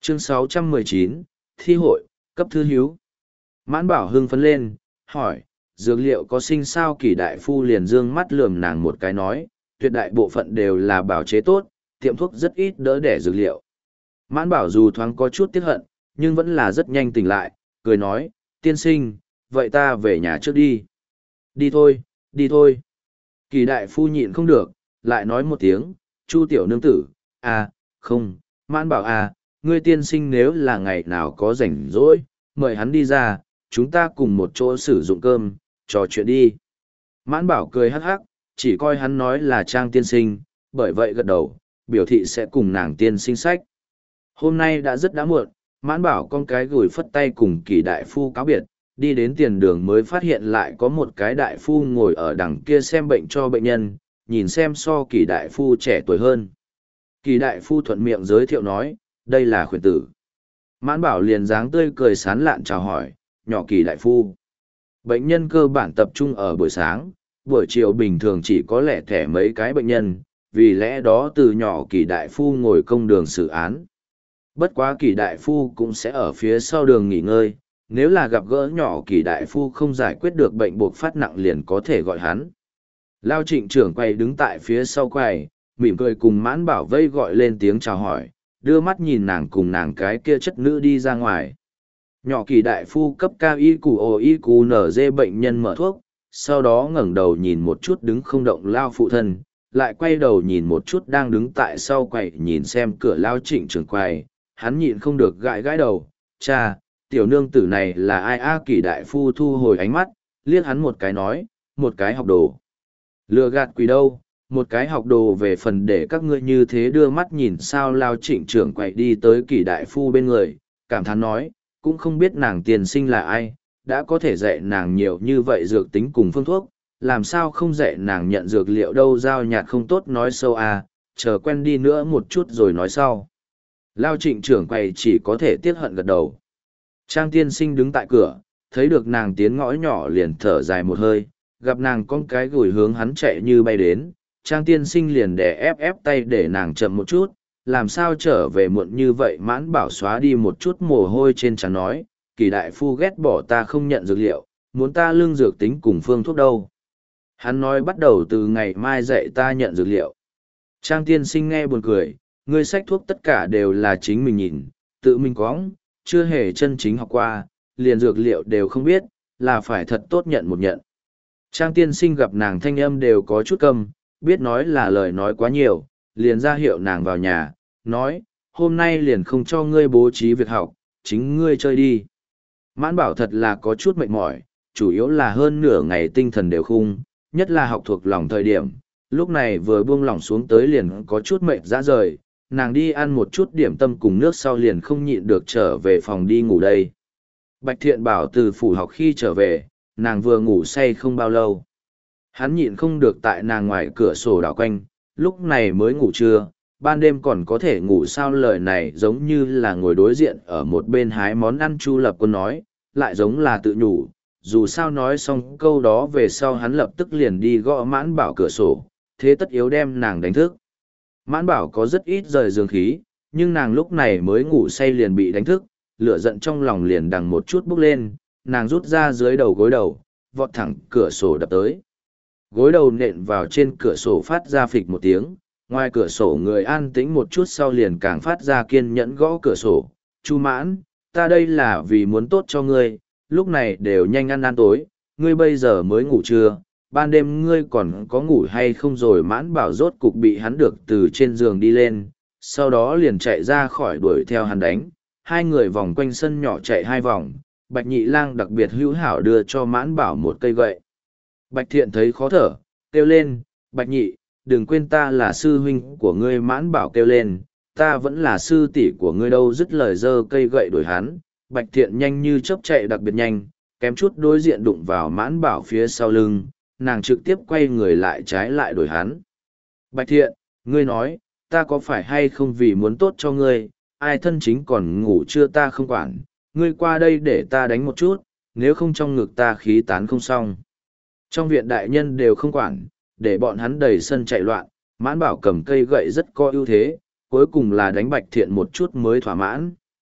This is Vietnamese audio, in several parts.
Chương 619, Thi hội, cấp thư hiếu. Mãn Bảo hưng phấn lên, hỏi, dược liệu có sinh sao? Kỷ đại phu liền dương mắt lườm nàng một cái nói, tuyệt đại bộ phận đều là bảo chế tốt, tiệm thuốc rất ít đỡ đẻ dược liệu. Mãn Bảo dù thoáng có chút tiếc hận, nhưng vẫn là rất nhanh tỉnh lại, cười nói, tiên sinh, vậy ta về nhà trước đi. Đi thôi, đi thôi. Kỳ đại phu nhịn không được, lại nói một tiếng, Chu tiểu nương tử, à, không, Mãn Bảo à, ngươi tiên sinh nếu là ngày nào có rảnh rỗi, mời hắn đi ra, chúng ta cùng một chỗ sử dụng cơm, trò chuyện đi. Mãn Bảo cười hắc hắc, chỉ coi hắn nói là Trang tiên sinh, bởi vậy gật đầu, biểu thị sẽ cùng nàng tiên sinh sách. Hôm nay đã muộn, Mãn Bảo con cái gửi phất tay cùng Kỳ đại phu cáo biệt, đi đến tiền đường mới phát hiện lại có một cái đại phu ngồi ở đằng kia xem bệnh cho bệnh nhân, nhìn xem so Kỳ đại phu trẻ tuổi hơn. Kỳ đại phu thuận miệng giới thiệu nói, đây là khuyển tử. Mãn Bảo liền dáng tươi cười sán lạn chào hỏi, nhỏ Kỳ đại phu. Bệnh nhân cơ bản tập trung ở buổi sáng, buổi chiều bình thường chỉ có lẻ thẻ mấy cái bệnh nhân, vì lẽ đó từ nhỏ Kỳ đại phu ngồi công đường xử án. Bất quá Kỳ đại phu cũng sẽ ở phía sau đường nghỉ ngơi, nếu là gặp gỡ nhỏ Kỳ đại phu không giải quyết được bệnh buộc phát nặng liền có thể gọi hắn. Lao Trịnh trưởng quầy đứng tại phía sau quầy, mỉm cười cùng Mãn Bảo vây gọi lên tiếng chào hỏi, đưa mắt nhìn nàng cùng nàng cái kia chất nữ đi ra ngoài. Nhỏ Kỳ đại phu cấp cao y củ ồ y củ nở dê bệnh nhân mở thuốc, sau đó ngẩng đầu nhìn một chút đứng không động Lao phụ thân, lại quay đầu nhìn một chút đang đứng tại sau quầy nhìn xem cửa Lao Trịnh trưởng quầy, hắn nhịn không được gãi gãi đầu, cha, tiểu nương tử này là ai? A Kỳ đại phu thu hồi ánh mắt, liếc hắn một cái nói, một cái học đồ. Lừa gạt quỷ đâu, một cái học đồ về phần để các ngươi như thế đưa mắt nhìn sao? Lao Trịnh trưởng quậy đi tới Kỳ đại phu bên người, cảm thán nói, cũng không biết nàng tiền sinh là ai, đã có thể dạy nàng nhiều như vậy dược tính cùng phương thuốc, làm sao không dạy nàng nhận dược liệu đâu? Giao nhạt không tốt nói sâu à, chờ quen đi nữa một chút rồi nói sau. Lao Trịnh trưởng quầy chỉ có thể tiếc hận gật đầu. Trang tiên sinh đứng tại cửa, thấy được nàng tiến ngõ nhỏ liền thở dài một hơi, gặp nàng con cái gửi hướng hắn chạy như bay đến, Trang tiên sinh liền đè ép tay để nàng chậm một chút, làm sao trở về muộn như vậy? Mãn Bảo xóa đi một chút mồ hôi trên trán nói, Kỳ đại phu ghét bỏ ta không nhận dược liệu, muốn ta lương dược tính cùng phương thuốc đâu. Hắn nói bắt đầu từ ngày mai dạy ta nhận dược liệu. Trang tiên sinh nghe buồn cười, ngươi sách thuốc tất cả đều là chính mình nhìn, tự mình quõng, chưa hề chân chính học qua, liền dược liệu đều không biết, là phải thật tốt nhận một nhận. Trang tiên sinh gặp nàng thanh âm đều có chút câm, biết nói là lời nói quá nhiều, liền ra hiệu nàng vào nhà, nói, hôm nay liền không cho ngươi bố trí việc học, chính ngươi chơi đi. Mãn Bảo thật là có chút mệt mỏi, chủ yếu là hơn nửa ngày tinh thần đều khung, nhất là học thuộc lòng thời điểm, lúc này vừa buông lỏng xuống tới liền có chút mệt ra rời, nàng đi ăn một chút điểm tâm cùng nước sau liền không nhịn được trở về phòng đi ngủ đây. Bạch Thiện Bảo từ phủ học khi trở về, nàng vừa ngủ say không bao lâu. Hắn nhịn không được tại nàng ngoài cửa sổ đảo quanh, lúc này mới ngủ trưa, ban đêm còn có thể ngủ sao? Lời này giống như là ngồi đối diện ở một bên hái món ăn. Chu Lập Quân nói, lại giống là tự nhủ, dù sao nói xong câu đó về sau hắn lập tức liền đi gõ Mãn Bảo cửa sổ, thế tất yếu đem nàng đánh thức. Mãn Bảo có rất ít rời giường khí, nhưng nàng lúc này mới ngủ say liền bị đánh thức, lửa giận trong lòng liền đằng một chút bốc lên, nàng rút ra dưới đầu gối đầu, vọt thẳng cửa sổ đập tới. Gối đầu nện vào trên cửa sổ phát ra phịch một tiếng, ngoài cửa sổ người an tĩnh một chút sau liền càng phát ra kiên nhẫn gõ cửa sổ. Chu Mãn, ta đây là vì muốn tốt cho ngươi, lúc này đều nhanh ăn tối, ngươi bây giờ mới ngủ trưa, ban đêm ngươi còn có ngủ hay không? Rồi Mãn Bảo rốt cục bị hắn được từ trên giường đi lên, sau đó liền chạy ra khỏi đuổi theo hắn đánh, hai người vòng quanh sân nhỏ chạy hai vòng. Bạch Nhị Lang đặc biệt hữu hảo đưa cho Mãn Bảo một cây gậy. Bạch Thiện thấy khó thở, kêu lên, Bạch Nhị, đừng quên ta là sư huynh của ngươi. Mãn Bảo kêu lên, ta vẫn là sư tỷ của ngươi đâu. Dứt lời giơ cây gậy đuổi hắn. Bạch Thiện nhanh như chớp chạy đặc biệt nhanh, kém chút đối diện đụng vào Mãn Bảo phía sau lưng, nàng trực tiếp quay người lại trái lại đuổi hắn. Bạch Thiện, ngươi nói, ta có phải hay không vì muốn tốt cho ngươi, ai thân chính còn ngủ chưa ta không quản, ngươi qua đây để ta đánh một chút, nếu không trong ngực ta khí tán không xong. Trong viện đại nhân đều không quản, để bọn hắn đầy sân chạy loạn, Mãn Bảo cầm cây gậy rất có ưu thế, cuối cùng là đánh Bạch Thiện một chút mới thỏa mãn.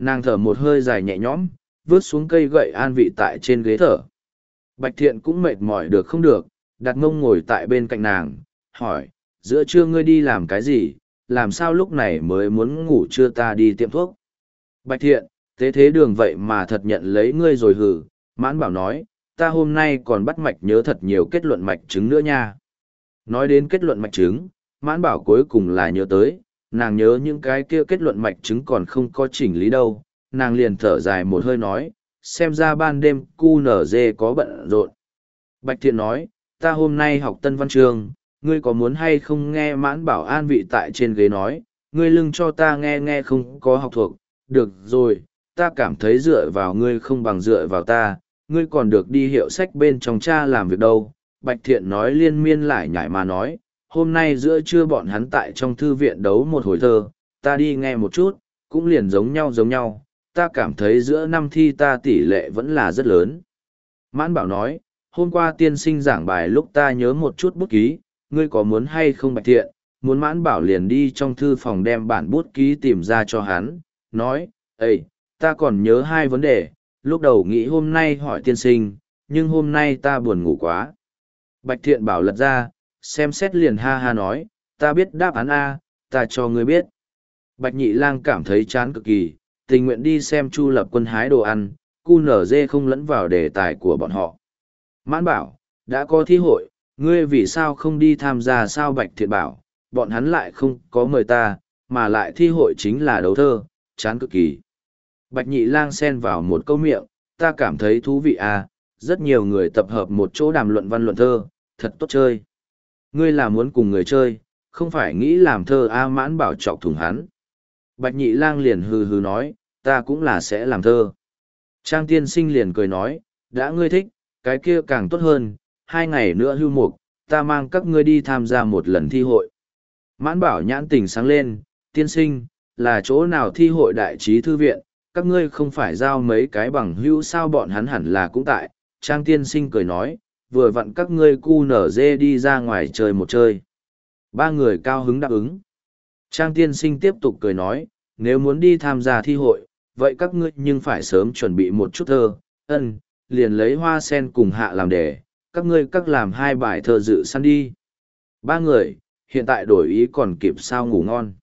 Nàng thở một hơi dài nhẹ nhõm, vướt xuống cây gậy an vị tại trên ghế thở. Bạch Thiện cũng mệt mỏi được không được, đặt mông ngồi tại bên cạnh nàng, hỏi, giữa trưa ngươi đi làm cái gì, làm sao lúc này mới muốn ngủ trưa ta đi tiệm thuốc. Bạch Thiện, thế thế đường vậy mà thật nhận lấy ngươi rồi hử, Mãn Bảo nói, ta hôm nay còn bắt mạch nhớ thật nhiều kết luận mạch chứng nữa nha. Nói đến kết luận mạch chứng, Mãn Bảo cuối cùng là nhớ tới, nàng nhớ những cái kia kết luận mạch chứng còn không có chỉnh lý đâu, nàng liền thở dài một hơi nói, xem ra ban đêm QNZ có bận rộn. Bạch Thiện nói, ta hôm nay học tân văn chương, ngươi có muốn hay không nghe Mãn Bảo an vị tại trên ghế nói, ngươi lưng cho ta nghe nghe không có học thuộc, được rồi, ta cảm thấy dựa vào ngươi không bằng dựa vào ta, ngươi còn được đi hiệu sách bên trong cha làm việc đâu. Bạch Thiện nói liên miên lại nhảy mà nói, hôm nay giữa trưa bọn hắn tại trong thư viện đấu một hồi thơ, ta đi nghe một chút, cũng liền giống nhau, ta cảm thấy giữa năm thi ta tỷ lệ vẫn là rất lớn. Mãn Bảo nói, hôm qua tiên sinh giảng bài lúc ta nhớ một chút bút ký, ngươi có muốn hay không Bạch Thiện, muốn Mãn Bảo liền đi trong thư phòng đem bản bút ký tìm ra cho hắn, nói, ê, ta còn nhớ hai vấn đề, lúc đầu nghĩ hôm nay hỏi tiên sinh, nhưng hôm nay ta buồn ngủ quá. Bạch Thiện Bảo lật ra, xem xét liền ha ha nói, ta biết đáp án A, ta cho ngươi biết. Bạch Nhị Lang cảm thấy chán cực kỳ, tình nguyện đi xem Chu Lập Quân hái đồ ăn, QNZ không lẫn vào đề tài của bọn họ. Mãn Bảo, đã có thi hội, ngươi vì sao không đi tham gia sao? Bạch Thiện bảo, bọn hắn lại không có mời ta, mà lại thi hội chính là đấu thơ, chán cực kỳ. Bạch Nhị Lang xen vào một câu miệng, ta cảm thấy thú vị à, rất nhiều người tập hợp một chỗ đàm luận văn luận thơ, thật tốt chơi. Ngươi là muốn cùng người chơi, không phải nghĩ làm thơ a. Mãn Bảo chọc thủng hắn. Bạch Nhị Lang liền hừ hừ nói, ta cũng là sẽ làm thơ. Trang Tiên Sinh liền cười nói, đã ngươi thích, cái kia càng tốt hơn, 2 ngày nữa hưu mục, ta mang các ngươi đi tham gia một lần thi hội. Mãn Bảo nhãn tình sáng lên, Tiên Sinh, là chỗ nào thi hội đại trí thư viện, các ngươi không phải giao mấy cái bằng hữu sao? Bọn hắn hẳn là cũng tại. Trang Tiên Sinh cười nói, vừa vặn các ngươi QNZ đi ra ngoài chơi một chơi. 3 người cao hứng đáp ứng. Trang Tiên Sinh tiếp tục cười nói, nếu muốn đi tham gia thi hội, vậy các ngươi nhưng phải sớm chuẩn bị một chút thơ. Liền lấy Hoa Sen cùng Hạ làm đề, các ngươi các làm 2 bài thơ dự săn đi. 3 người, hiện tại đổi ý còn kịp sao? Ngủ ngon.